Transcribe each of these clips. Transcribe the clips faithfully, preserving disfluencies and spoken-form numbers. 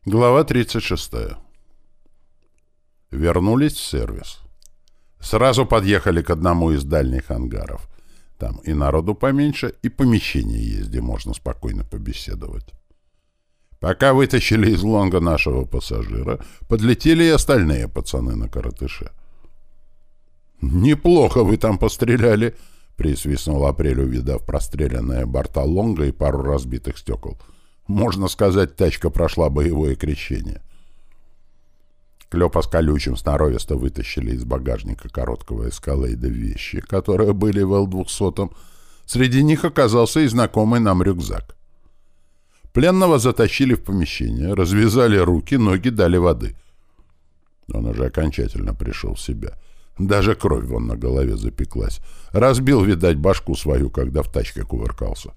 Глава тридцать шестая. Вернулись в сервис. Сразу подъехали к одному из дальних ангаров. Там и народу поменьше, и помещение есть, где можно спокойно побеседовать. Пока вытащили из лонга нашего пассажира, подлетели и остальные пацаны на коротыше. «Неплохо вы там постреляли», — присвистнул Апрель, увидав простреленные борта лонга и пару разбитых стекол. Можно сказать, тачка прошла боевое крещение. Клёпа с Колючим сноровисто вытащили из багажника короткого эскалейда вещи, которые были в Эл двести. Среди них оказался и знакомый нам рюкзак. Пленного затащили в помещение, развязали руки, ноги, дали воды. Он уже окончательно пришел в себя. Даже кровь вон на голове запеклась. Разбил, видать, башку свою, когда в тачке кувыркался.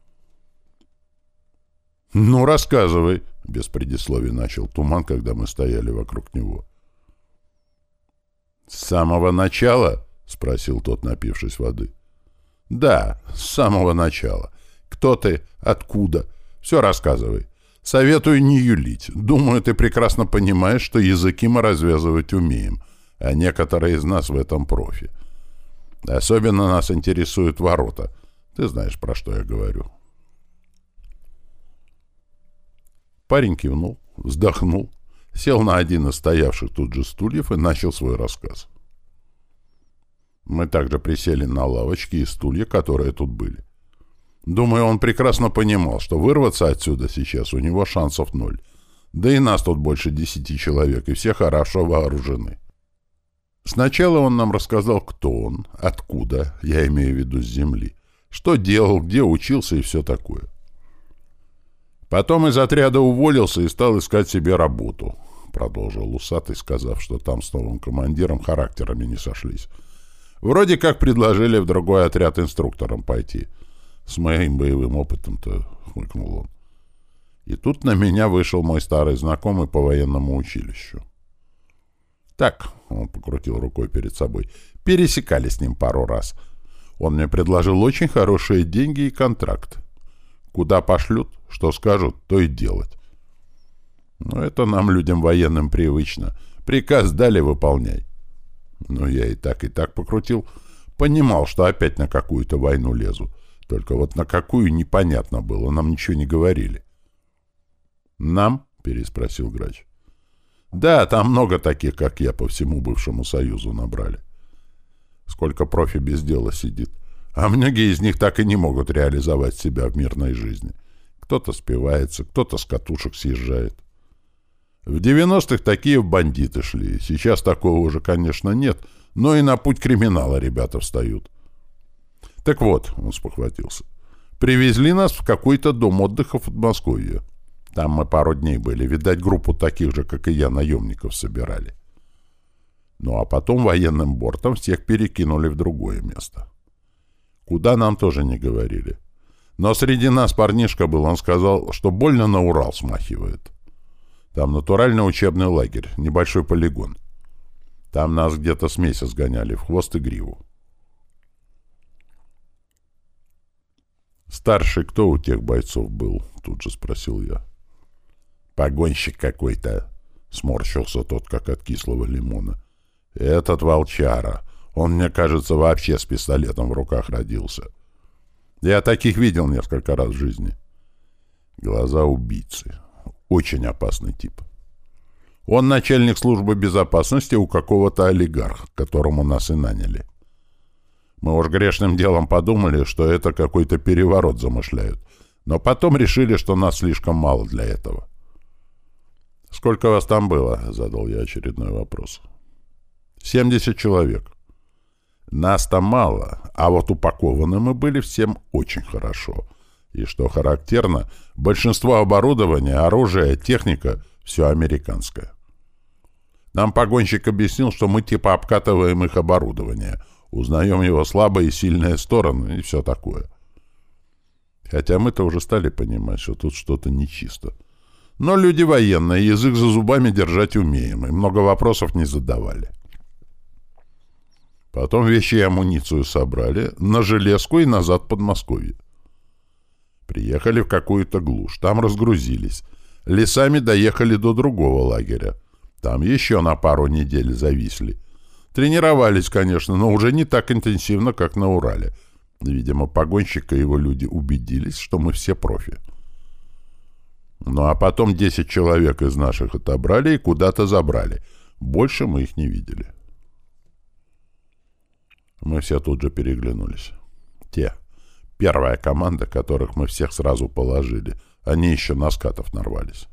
«Ну, рассказывай», — без предисловий начал Туман, когда мы стояли вокруг него. «С самого начала?» — спросил тот, напившись воды. «Да, с самого начала. Кто ты? Откуда? Все рассказывай. Советую не юлить. Думаю, ты прекрасно понимаешь, что языки мы развязывать умеем, а некоторые из нас в этом профи. Особенно нас интересуют ворота. Ты знаешь, про что я говорю». Парень кивнул, вздохнул, сел на один из стоявших тут же стульев и начал свой рассказ. Мы также присели на лавочки и стулья, которые тут были. Думаю, он прекрасно понимал, что вырваться отсюда сейчас у него шансов ноль. Да и нас тут больше десяти человек, и все хорошо вооружены. Сначала он нам рассказал, кто он, откуда, я имею в виду с земли, что делал, где учился и все такое. Потом из отряда уволился и стал искать себе работу, продолжил Усатый, сказав, что там с новым командиром характерами не сошлись. Вроде как предложили в другой отряд инструктором пойти. С моим боевым опытом-то, хмыкнул он. И тут на меня вышел мой старый знакомый по военному училищу. Так, он покрутил рукой перед собой, пересекались с ним пару раз. Он мне предложил очень хорошие деньги и контракт. Куда пошлют, что скажут, то и делать. Но это нам, людям военным, привычно. Приказ дали — выполняй. Но я и так, и так покрутил. Понимал, что опять на какую-то войну лезу. Только вот на какую непонятно было, нам ничего не говорили. «Нам?» — переспросил Грач. «Да, там много таких, как я, по всему бывшему Союзу набрали. Сколько профи без дела сидит. А многие из них так и не могут реализовать себя в мирной жизни. Кто-то спивается, кто-то с катушек съезжает. В девяностых такие в бандиты шли. Сейчас такого уже, конечно, нет, но и на путь криминала ребята встают. Так вот, он спохватился, привезли нас в какой-то дом отдыха в Подмосковье. Там мы пару дней были, видать, группу таких же, как и я, наемников собирали. Ну а потом военным бортом всех перекинули в другое место. Куда, нам тоже не говорили. Но среди нас парнишка был, он сказал, что больно на Урал смахивает. Там натуральный учебный лагерь, небольшой полигон. Там нас где-то с месяц гоняли в хвост и гриву. «Старший кто у тех бойцов был?» — тут же спросил я. «Погонщик какой-то», — сморщился тот, как от кислого лимона. «Этот волчара. Он, мне кажется, вообще с пистолетом в руках родился. Я таких видел несколько раз в жизни. Глаза убийцы. Очень опасный тип. Он начальник службы безопасности у какого-то олигарха, которому нас и наняли. Мы уж грешным делом подумали, что это какой-то переворот замышляют, но потом решили, что нас слишком мало для этого». «Сколько вас там было?» — задал я очередной вопрос. «семьдесят человек. Нас-то мало, а вот упакованы мы были всем очень хорошо. И, что характерно, большинство оборудования, оружия, техника — все американское. Нам погонщик объяснил, что мы типа обкатываем их оборудование, узнаем его слабые и сильные стороны и все такое. Хотя мы-то уже стали понимать, что тут что-то нечисто. Но люди военные, язык за зубами держать умеем, и много вопросов не задавали. Потом вещи и амуницию собрали, на железку и назад в Подмосковье. Приехали в какую-то глушь, там разгрузились. Лесами доехали до другого лагеря. Там еще на пару недель зависли. Тренировались, конечно, но уже не так интенсивно, как на Урале. Видимо, погонщик и его люди убедились, что мы все профи. Ну а потом десять человек из наших отобрали и куда-то забрали. Больше мы их не видели. Мы все тут же переглянулись. Те. Первая команда, которых мы всех сразу положили. Они еще на скатов нарвались.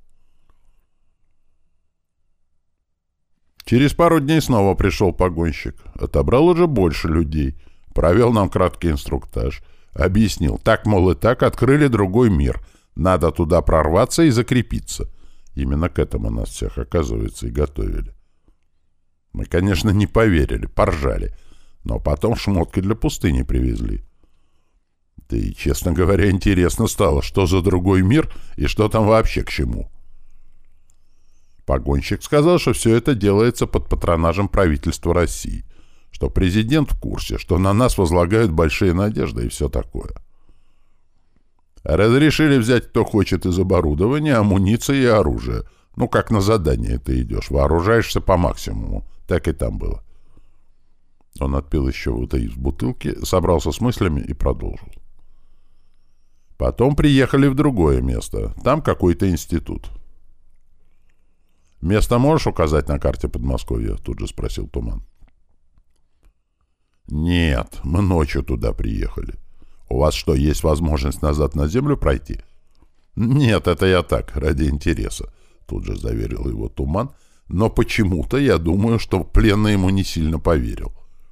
Через пару дней снова пришел погонщик. Отобрал уже больше людей. Провел нам краткий инструктаж. Объяснил. Так, мол, и так открыли другой мир. Надо туда прорваться и закрепиться. Именно к этому нас всех, оказывается, и готовили. Мы, конечно, не поверили, поржали. Но потом шмотки для пустыни привезли. Да и, честно говоря, интересно стало, что за другой мир и что там вообще к чему. Погонщик сказал, что все это делается под патронажем правительства России, что президент в курсе, что на нас возлагают большие надежды и все такое. Разрешили взять, кто хочет, из оборудования, амуниции и оружия. Ну, как на задание ты идешь, вооружаешься по максимуму. Так и там было. Он отпил еще вот из бутылки, собрался с мыслями и продолжил. Потом приехали в другое место. Там какой-то институт. «Место можешь указать на карте Подмосковья?» — тут же спросил Туман. «Нет, мы ночью туда приехали. У вас что, есть возможность назад на землю пройти?» «Нет, это я так, ради интереса», — тут же заверил его Туман, но почему-то я думаю, что пленный ему не сильно поверил.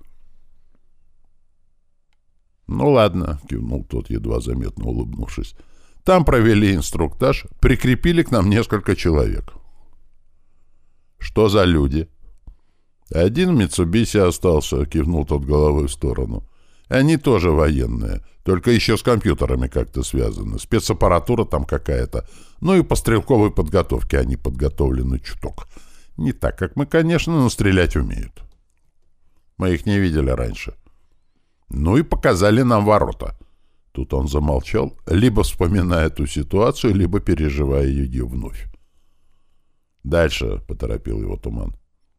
«Ну ладно», — кивнул тот, едва заметно улыбнувшись. «Там провели инструктаж, прикрепили к нам несколько человек». «Что за люди?» «Один в Митсубиси остался», — кивнул тот головой в сторону. «Они тоже военные, только еще с компьютерами как-то связаны. Спецаппаратура там какая-то. Ну и по стрелковой подготовке они подготовлены чуток. Не так, как мы, конечно, но стрелять умеют. Мы их не видели раньше. Ну и показали нам ворота». Тут он замолчал, либо вспоминая эту ситуацию, либо переживая ее вновь. «Дальше», — поторопил его Туман.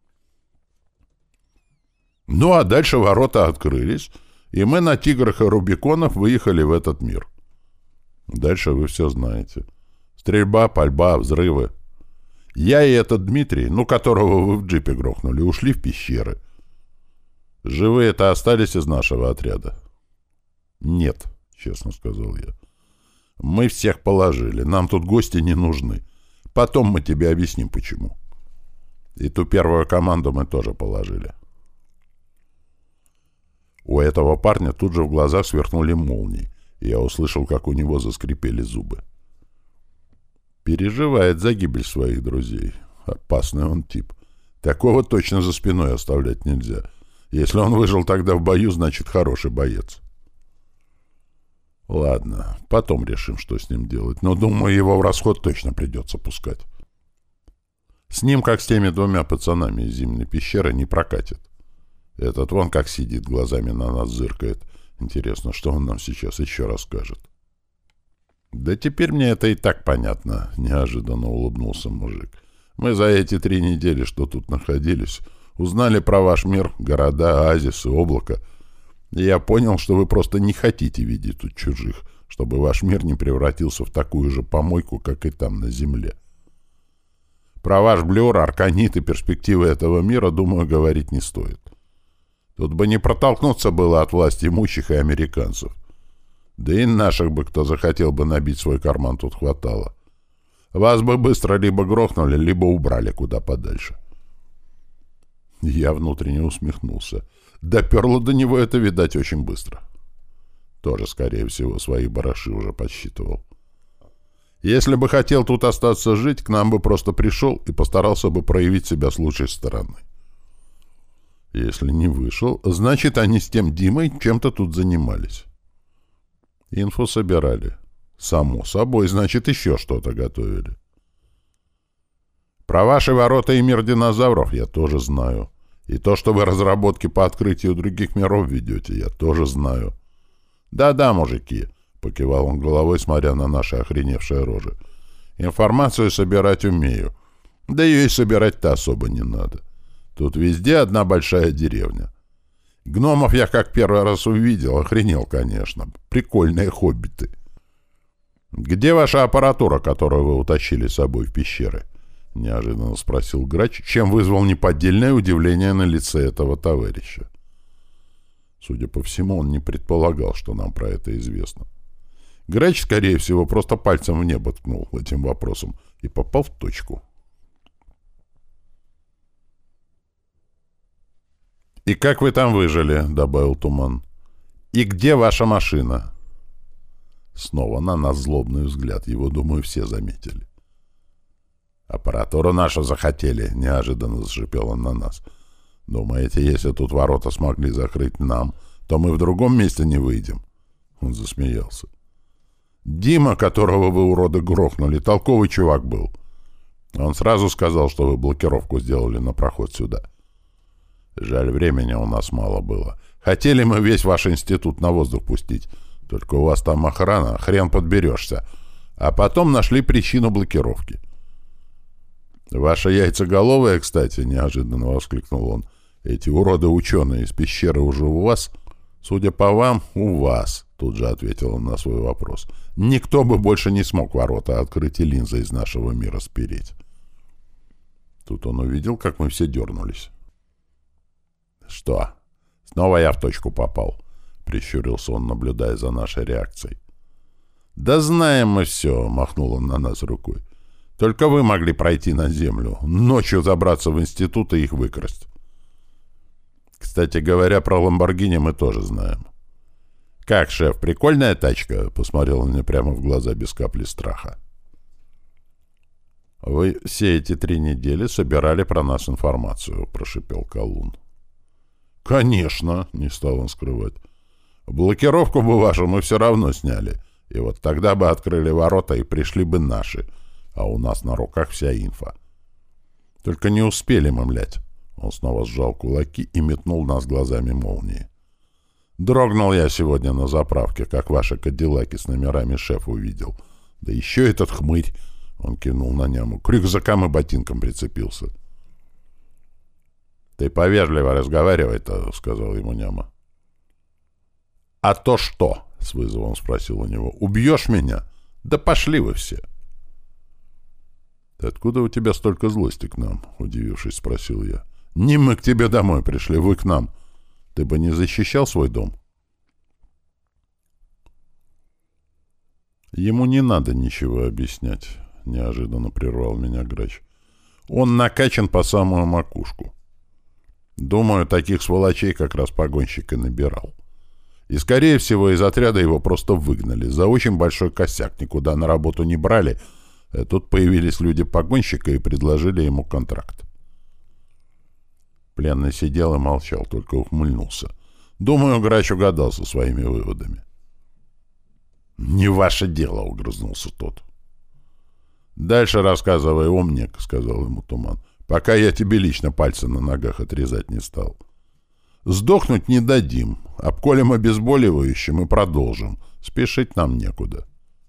Ну, а дальше ворота открылись, и мы на «Тиграх» и «Рубиконах» выехали в этот мир. Дальше вы все знаете. Стрельба, пальба, взрывы. Я и этот Дмитрий, ну, которого вы в джипе грохнули, ушли в пещеры. Живые-то остались из нашего отряда? Нет, честно сказал я. Мы всех положили, нам тут гости не нужны. Потом мы тебе объясним, почему. И ту первую команду мы тоже положили. У этого парня тут же в глазах сверкнули молнии, и я услышал, как у него заскрипели зубы. Переживает за гибель своих друзей. Опасный он тип. Такого точно за спиной оставлять нельзя. Если он выжил тогда в бою, значит, хороший боец. Ладно, потом решим, что с ним делать, но, думаю, его в расход точно придется пускать. С ним, как с теми двумя пацанами из зимней пещеры, не прокатит. Этот вон как сидит, глазами на нас зыркает. Интересно, что он нам сейчас еще расскажет. Да теперь мне это и так понятно, неожиданно улыбнулся мужик. Мы за эти три недели, что тут находились, узнали про ваш мир, города, оазисы, облако. И я понял, что вы просто не хотите видеть тут чужих, чтобы ваш мир не превратился в такую же помойку, как и там на земле. Про ваш блюр, арканит и перспективы этого мира, думаю, говорить не стоит. Тут бы не протолкнуться было от власти имущих и американцев. Да и наших бы, кто захотел бы набить свой карман, тут хватало. Вас бы быстро либо грохнули, либо убрали куда подальше. Я внутренне усмехнулся. Доперло до него это, видать, очень быстро. Тоже, скорее всего, свои бараши уже подсчитывал. Если бы хотел тут остаться жить, к нам бы просто пришел и постарался бы проявить себя с лучшей стороны. Если не вышел, значит, они с тем Димой чем-то тут занимались. Инфу собирали. Само собой, значит, еще что-то готовили. Про ваши ворота и мир динозавров я тоже знаю. И то, что вы разработки по открытию других миров ведете, я тоже знаю. Да-да, мужики, — покивал он головой, смотря на наши охреневшие рожи. Информацию собирать умею. Да ее и собирать-то особо не надо. Тут везде одна большая деревня. Гномов я как первый раз увидел, охренел, конечно. Прикольные хоббиты. «Где ваша аппаратура, которую вы утащили с собой в пещеры?» — неожиданно спросил Грач, чем вызвал неподдельное удивление на лице этого товарища. Судя по всему, он не предполагал, что нам про это известно. Грач, скорее всего, просто пальцем в небо ткнул этим вопросом и попал в точку. «И как вы там выжили?» — добавил Туман. «И где ваша машина?» Снова на нас злобный взгляд. Его, думаю, все заметили. «Аппаратуру нашу захотели», — неожиданно зашипел он на нас. «Думаете, если тут ворота смогли закрыть нам, то мы в другом месте не выйдем?» Он засмеялся. «Дима, которого вы, уроды, грохнули, толковый чувак был. Он сразу сказал, что вы блокировку сделали на проход сюда. Жаль, времени у нас мало было. Хотели мы весь ваш институт на воздух пустить. Только у вас там охрана, хрен подберешься. А потом нашли причину блокировки». «Ваша яйцеголовая, кстати», — неожиданно воскликнул он. «Эти уроды-ученые из пещеры уже у вас?» «Судя по вам, у вас», — тут же ответил он на свой вопрос. «Никто бы больше не смог ворота открыть и линзы из нашего мира спереть». Тут он увидел, как мы все дернулись. «Что? Снова я в точку попал?» — прищурился он, наблюдая за нашей реакцией. «Да знаем мы все», — махнул он на нас рукой. «Только вы могли пройти на землю, ночью забраться в институт и их выкрасть. Кстати говоря, про Ламборгини мы тоже знаем». «Как, шеф, прикольная тачка?» — посмотрел он мне прямо в глаза без капли страха. «Вы все эти три недели собирали про нас информацию», — прошипел Колун. «Конечно», — не стал он скрывать. «Блокировку бы вашу мы все равно сняли, и вот тогда бы открыли ворота и пришли бы наши, а у нас на руках вся инфа. Только не успели мы, млять». Он снова сжал кулаки и метнул нас глазами молнии. «Дрогнул я сегодня на заправке, как ваши кадиллаки с номерами шеф увидел. Да еще этот хмырь», — он кинул на няму, — «к рюкзакам и ботинкам прицепился». «Ты повежливо разговаривай-то», — сказал ему няма. «А то что?» — с вызовом спросил у него. «Убьешь меня? Да пошли вы все!» «Откуда у тебя столько злости к нам?» — удивившись, спросил я. «Не мы к тебе домой пришли, вы к нам. Ты бы не защищал свой дом?» «Ему не надо ничего объяснять», — неожиданно прервал меня Грач. «Он накачан по самую макушку. Думаю, таких сволочей как раз погонщик и набирал. И, скорее всего, из отряда его просто выгнали. За очень большой косяк никуда на работу не брали, а тут появились люди погонщика и предложили ему контракт». Пленный сидел и молчал, только ухмыльнулся. Думаю, Грач угадал со своими выводами. «Не ваше дело», — угрызнулся тот. «Дальше рассказывай, умник», — сказал ему Туман, «пока я тебе лично пальцы на ногах отрезать не стал. Сдохнуть не дадим, обколем обезболивающим и продолжим. Спешить нам некуда».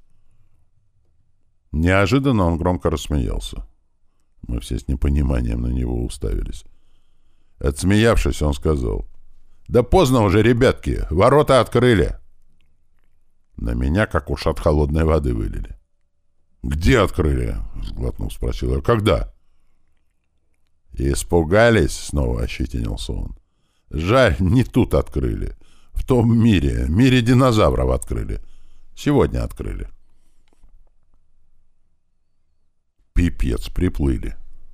Неожиданно он громко рассмеялся. Мы все с непониманием на него уставились. Отсмеявшись, он сказал: «Да поздно уже, ребятки, ворота открыли». На меня, как уж от холодной воды, вылили. «Где открыли?» — сглотнув, спросил я. «Когда?» «Испугались?» — снова ощетинился он. «Жаль, не тут открыли. В том мире, мире динозавров открыли. Сегодня открыли». Пипец, приплыли.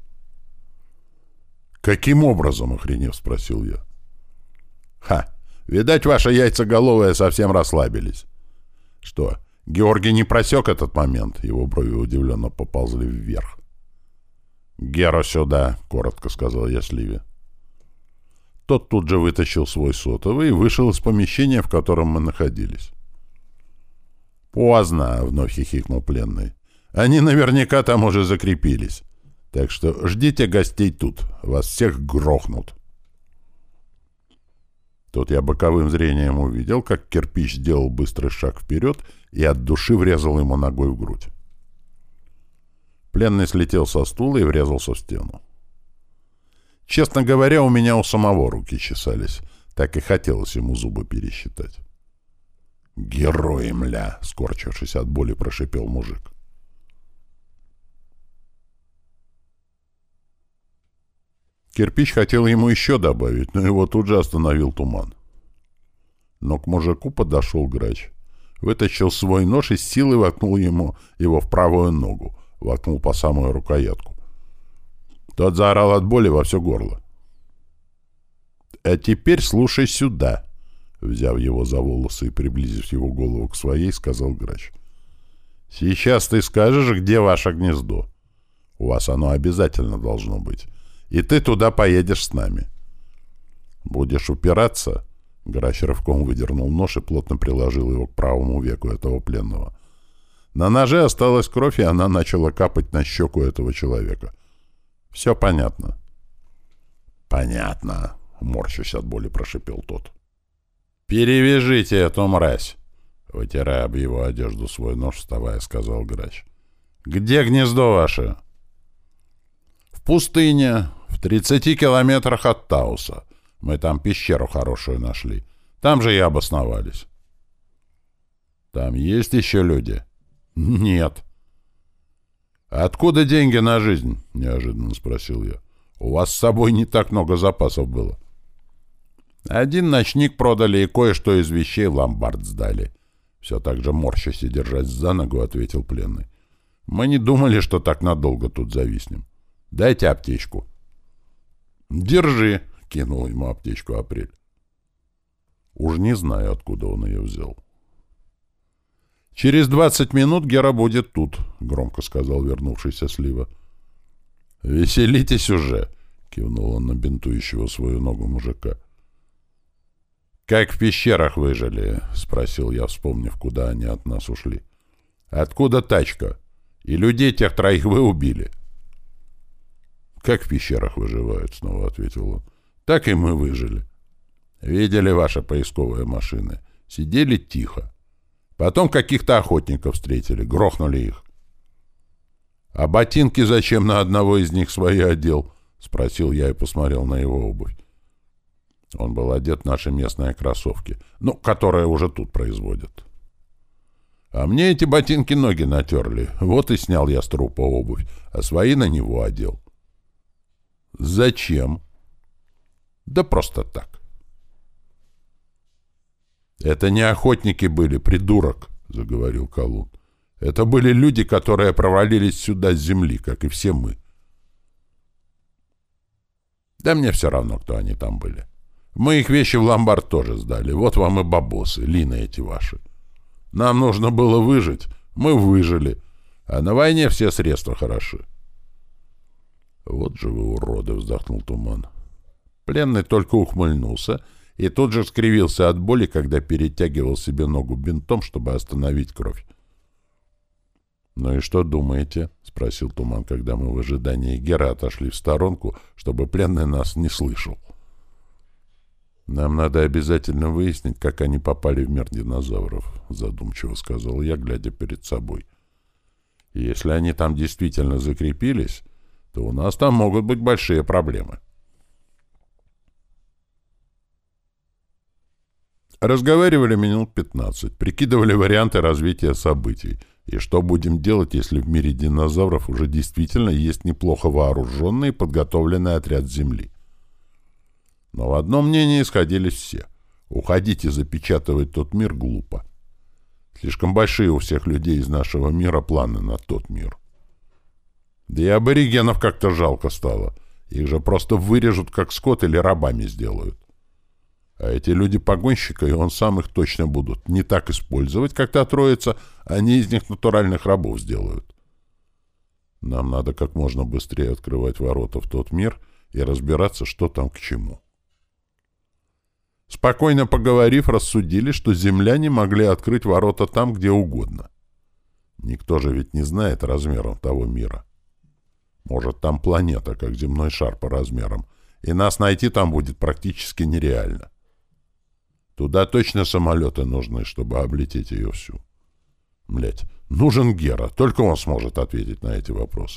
«Каким образом?» — охренев, спросил я. «Ха! Видать, ваши яйцеголовые совсем расслабились». «Что, Георгий не просек этот момент?» Его брови удивленно поползли вверх. «Геро сюда!» — коротко сказал я Сливе. Тот тут же вытащил свой сотовый и вышел из помещения, в котором мы находились. «Поздно!» — вновь хихикнул пленный. «Они наверняка там уже закрепились. Так что ждите гостей тут. Вас всех грохнут». Тут я боковым зрением увидел, как кирпич сделал быстрый шаг вперед и от души врезал ему ногой в грудь. Пленный слетел со стула и врезался в стену. Честно говоря, у меня у самого руки чесались. Так и хотелось ему зубы пересчитать. «Герой, мля!» — скорчившись от боли, прошипел мужик. Кирпич хотел ему еще добавить, но его тут же остановил Туман. Но к мужику подошел грач. Вытащил свой нож и с силой воткнул ему его в правую ногу. Воткнул по самую рукоятку. Тот заорал от боли во все горло. «А теперь слушай сюда!» Взяв его за волосы и приблизив его голову к своей, сказал грач. «Сейчас ты скажешь, где ваше гнездо. У вас оно обязательно должно быть. И ты туда поедешь с нами. Будешь упираться...» Грач рывком выдернул нож и плотно приложил его к правому веку этого пленного. На ноже осталась кровь, и она начала капать на щеку этого человека. «Все понятно?» «Понятно», — морщась от боли, прошипел тот. «Перевяжите эту мразь!» Вытирая об его одежду свой нож, вставая, сказал грач. «Где гнездо ваше?» «В пустыне, в тридцати километрах от Тауса. Мы там пещеру хорошую нашли. Там же и обосновались». «Там есть еще люди?» «Нет». «Откуда деньги на жизнь?» — неожиданно спросил я. «У вас с собой не так много запасов было». «Один ночник продали и кое-что из вещей в ломбард сдали». Все так же морщась и держась за ногу, ответил пленный. «Мы не думали, что так надолго тут зависнем. Дайте аптечку». «Держи», — кинул ему аптечку Апрель. Уж не знаю, откуда он ее взял. «Через двадцать минут Гера будет тут», — громко сказал вернувшийся Слива. «Веселитесь уже», — кивнул он на бинтующего свою ногу мужика. «Как в пещерах выжили?» — спросил я, вспомнив, куда они от нас ушли. «Откуда тачка? И людей тех троих вы убили». «Как в пещерах выживают?» — снова ответил он. «Так и мы выжили. Видели ваши поисковые машины. Сидели тихо. Потом каких-то охотников встретили, грохнули их». «А ботинки зачем на одного из них свои одел?» — спросил я и посмотрел на его обувь. Он был одет в наши местные кроссовки, ну, которые уже тут производят. А мне эти ботинки ноги натерли. Вот и снял я с трупа обувь, а свои на него одел. Зачем? Да просто так. Это не охотники были, придурок, заговорил Колун. Это были люди, которые провалились сюда с земли, как и все мы. Да мне все равно, кто они там были. Мы их вещи в ломбард тоже сдали. Вот вам и бабосы, лины эти ваши. Нам нужно было выжить. Мы выжили. А на войне все средства хороши. Вот же вы уроды, вздохнул Туман. Пленный только ухмыльнулся и тут же скривился от боли, когда перетягивал себе ногу бинтом, чтобы остановить кровь. «Ну и что думаете?» — спросил Туман, когда мы в ожидании Гера отошли в сторонку, чтобы пленный нас не слышал. «Нам надо обязательно выяснить, как они попали в мир динозавров», — задумчиво сказал я, глядя перед собой. И «Если они там действительно закрепились, то у нас там могут быть большие проблемы». Разговаривали минут пятнадцать, прикидывали варианты развития событий и что будем делать, если в мире динозавров уже действительно есть неплохо вооруженный и подготовленный отряд Земли. Но в одном мнении сходились все. Уходить и запечатывать тот мир глупо. Слишком большие у всех людей из нашего мира планы на тот мир. Да и аборигенов как-то жалко стало. Их же просто вырежут как скот или рабами сделают. А эти люди-погонщика, и он сам их точно будут не так использовать, как та троица, они из них натуральных рабов сделают. Нам надо как можно быстрее открывать ворота в тот мир и разбираться, что там к чему. Спокойно поговорив, рассудили, что земляне могли открыть ворота там, где угодно. Никто же ведь не знает размеров того мира. Может, там планета, как земной шар по размерам, и нас найти там будет практически нереально. Туда точно самолеты нужны, чтобы облететь ее всю. Блядь, нужен Гера, только он сможет ответить на эти вопросы.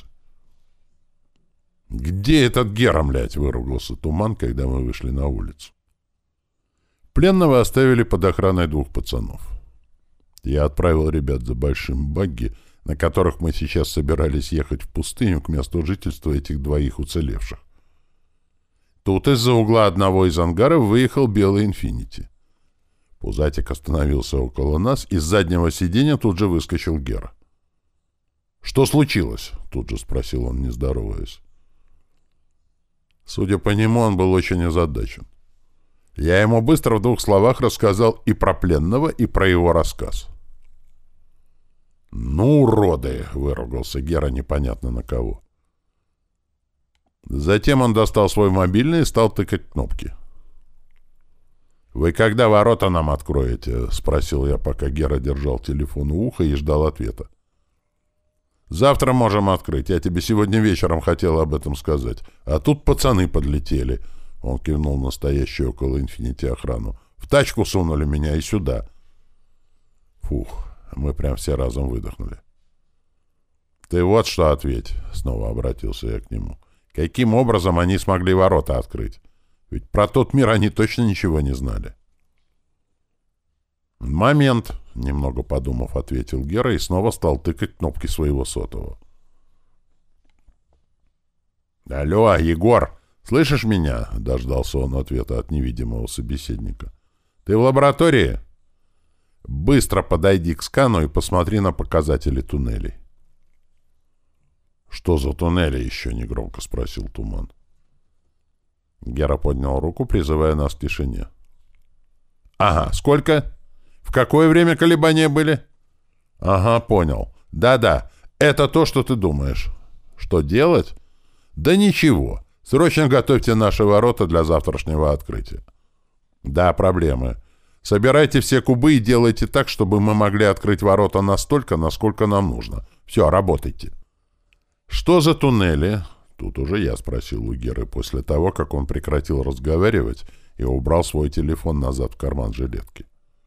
«Где этот Гера, блядь?» — выругался Туман, когда мы вышли на улицу. Пленного оставили под охраной двух пацанов. Я отправил ребят за большим багги, на которых мы сейчас собирались ехать в пустыню к месту жительства этих двоих уцелевших. Тут из-за угла одного из ангаров выехал белый «Инфинити». Пузатик остановился около нас, и с заднего сиденья тут же выскочил Гера. «Что случилось?» — тут же спросил он, не здороваясь. Судя по нему, он был очень озадачен. Я ему быстро в двух словах рассказал и про пленного, и про его рассказ. «Ну, уроды!» — выругался Гера непонятно на кого. Затем он достал свой мобильный и стал тыкать кнопки. «Вы когда ворота нам откроете?» — спросил я, пока Гера держал телефон у уха и ждал ответа. «Завтра можем открыть. Я тебе сегодня вечером хотел об этом сказать. А тут пацаны подлетели». Он кивнул на стоящую около «Инфинити» охрану. «В тачку сунули меня и сюда». Фух, мы прям все разом выдохнули. «Ты вот что ответь», — снова обратился я к нему. «Каким образом они смогли ворота открыть? Ведь про тот мир они точно ничего не знали». «Момент», — немного подумав, ответил Гера и снова стал тыкать кнопки своего сотового. «Алло, Егор, слышишь меня?» — дождался он ответа от невидимого собеседника. «Ты в лаборатории? Быстро подойди к скану и посмотри на показатели туннелей». «Что за туннели еще?» — негромко спросил Туман. Гера поднял руку, призывая нас к тишине. «Ага, сколько? В какое время колебания были?» «Ага, понял. Да-да, это то, что ты думаешь. Что делать? Да ничего. Срочно готовьте наши ворота для завтрашнего открытия». «Да, проблемы. Собирайте все кубы и делайте так, чтобы мы могли открыть ворота настолько, насколько нам нужно. Все, работайте». «Что за туннели?» Тут уже я спросил у Геры после того, как он прекратил разговаривать и убрал свой телефон назад в карман жилетки.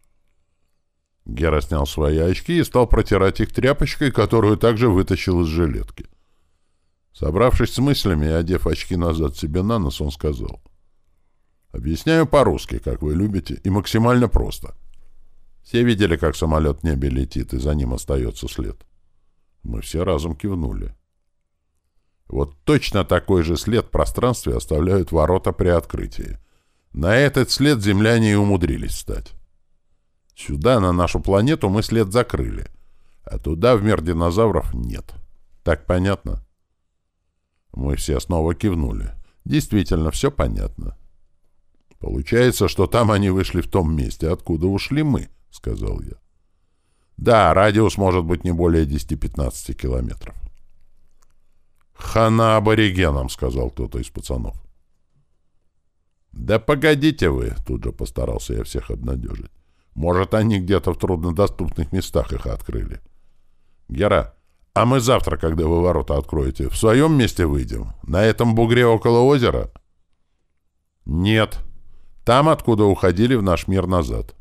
Гера снял свои очки и стал протирать их тряпочкой, которую также вытащил из жилетки. Собравшись с мыслями и одев очки назад себе на нос, он сказал: «Объясняю по-русски, как вы любите, и максимально просто. Все видели, как самолет в небе летит, и за ним остается след?» Мы все разом кивнули. Вот точно такой же след в пространстве оставляют ворота при открытии. На этот след земляне и умудрились встать. Сюда, на нашу планету, мы след закрыли, а туда, в мир динозавров, нет. Так понятно? Мы все снова кивнули. Действительно, все понятно. Получается, что там они вышли в том месте, откуда ушли мы, — сказал я. Да, радиус может быть не более десяти-пятнадцати километров. «Хана аборигенам», — сказал кто-то из пацанов. «Да погодите вы», — тут же постарался я всех обнадежить. «Может, они где-то в труднодоступных местах их открыли. Гера, а мы завтра, когда вы ворота откроете, в своем месте выйдем? На этом бугре около озера?» «Нет. Там, откуда уходили в наш мир назад».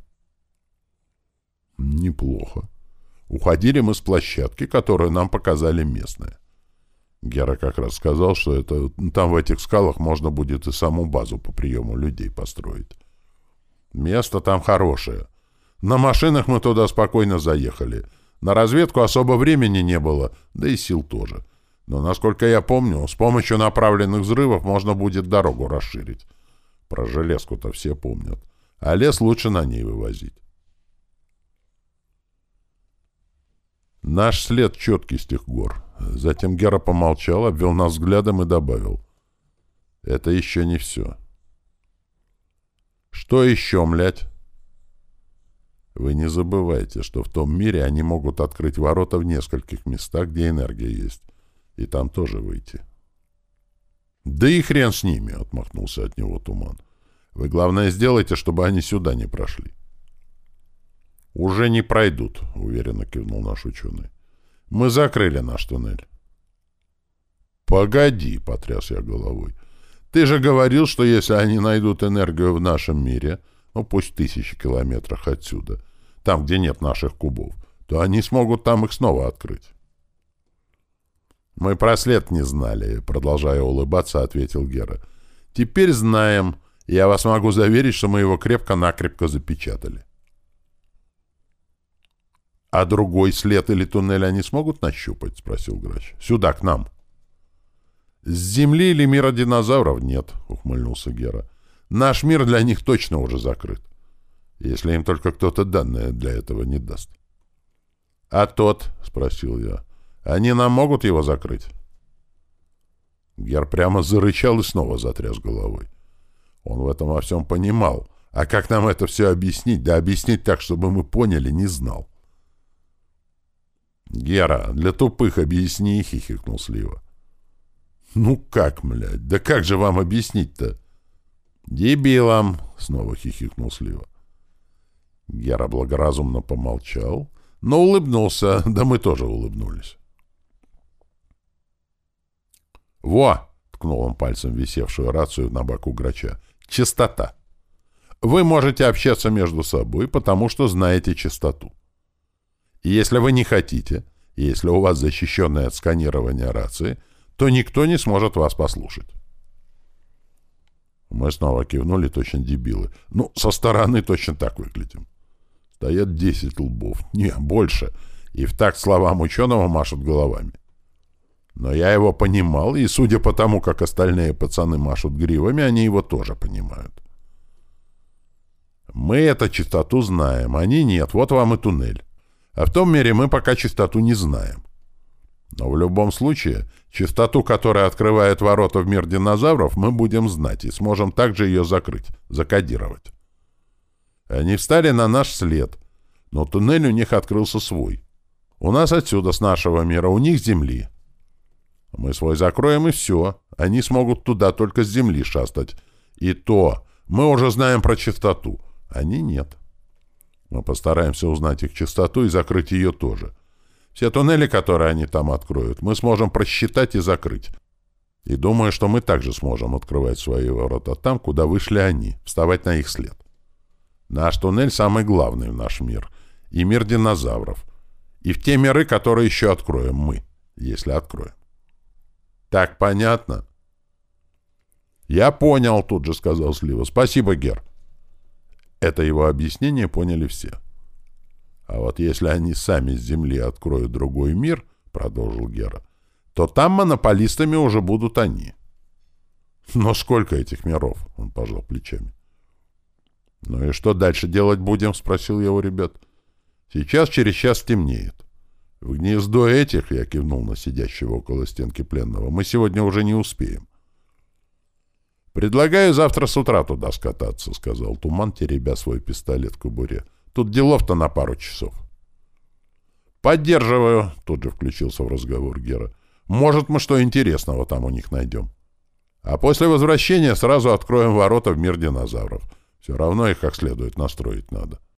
«Неплохо. Уходили мы с площадки, которую нам показали местные. Гера как раз сказал, что это там в этих скалах можно будет и саму базу по приему людей построить. Место там хорошее. На машинах мы туда спокойно заехали. На разведку особо времени не было, да и сил тоже. Но, насколько я помню, с помощью направленных взрывов можно будет дорогу расширить. Про железку-то все помнят. А лес лучше на ней вывозить. Наш след четкий с тех гор. Затем Гера помолчал, обвел нас взглядом и добавил: «Это еще не все». «Что еще, млядь?» «Вы не забывайте, что в том мире они могут открыть ворота в нескольких местах, где энергия есть, и там тоже выйти». «Да и хрен с ними», — отмахнулся от него Туман. «Вы, главное, сделайте, чтобы они сюда не прошли». «Уже не пройдут», — уверенно кивнул наш ученый. «Мы закрыли наш туннель». «Погоди», — потряс я головой. «Ты же говорил, что если они найдут энергию в нашем мире, ну пусть тысячи километрах отсюда, там, где нет наших кубов, то они смогут там их снова открыть. «Мы про след не знали», — продолжая улыбаться, ответил Гера. «Теперь знаем, и я вас могу заверить, что мы его крепко-накрепко запечатали». «А другой след или туннель они смогут нащупать?» — спросил Грач. «Сюда, к нам». «С Земли или мира динозавров нет», — ухмыльнулся Гера. «Наш мир для них точно уже закрыт, если им только кто-то данные для этого не даст». «А тот?» — спросил я. «Они нам могут его закрыть?» Гер прямо зарычал и снова затряс головой. Он в этом во всем понимал. А как нам это все объяснить? Да объяснить так, чтобы мы поняли, не знал. «Гера, для тупых объясни», — хихикнул Слива. «Ну как, млядь, да как же вам объяснить-то?» «Дебилам», — снова хихикнул Слива. Гера благоразумно помолчал, но улыбнулся, да мы тоже улыбнулись. «Во!» — ткнул он пальцем висевшую рацию на боку Грача. «Частота. Вы можете общаться между собой, потому что знаете частоту. И если вы не хотите, и если у вас защищенная от сканирования рации, то никто не сможет вас послушать». Мы снова кивнули, точно дебилы. Ну, со стороны точно так выглядим. Стоят десять лбов, не, больше, и в такт словам ученого машут головами. Но я его понимал, и, судя по тому, как остальные пацаны машут гривами, они его тоже понимают. Мы эту частоту знаем, они нет, вот вам и туннель. А в том мире мы пока частоту не знаем. Но в любом случае, частоту, которая открывает ворота в мир динозавров, мы будем знать и сможем также ее закрыть, закодировать. Они встали на наш след, но туннель у них открылся свой. У нас отсюда, с нашего мира, у них с Земли. Мы свой закроем, и все. Они смогут туда только с Земли шастать. И то мы уже знаем про частоту. Они нет. Мы постараемся узнать их частоту и закрыть ее тоже. Все туннели, которые они там откроют, мы сможем просчитать и закрыть. И думаю, что мы также сможем открывать свои ворота там, куда вышли они, вставать на их след. Наш туннель самый главный в наш мир. И мир динозавров. И в те миры, которые еще откроем мы, если откроем. Так понятно? Я понял, тут же сказал Слива. Спасибо, Гер. Это его объяснение поняли все. А вот если они сами с Земли откроют другой мир, продолжил Гера, то там монополистами уже будут они. Но сколько этих миров? Он пожал плечами. Ну и что дальше делать будем? Спросил я у ребят. Сейчас через час темнеет. В гнездо этих, я кивнул на сидящего около стенки пленного, мы сегодня уже не успеем. «Предлагаю завтра с утра туда скататься», — сказал Туман, теребя свой пистолет в кобуре. «Тут делов-то на пару часов». «Поддерживаю», — тут же включился в разговор Гера. «Может, мы что интересного там у них найдем. А после возвращения сразу откроем ворота в мир динозавров. Все равно их как следует настроить надо».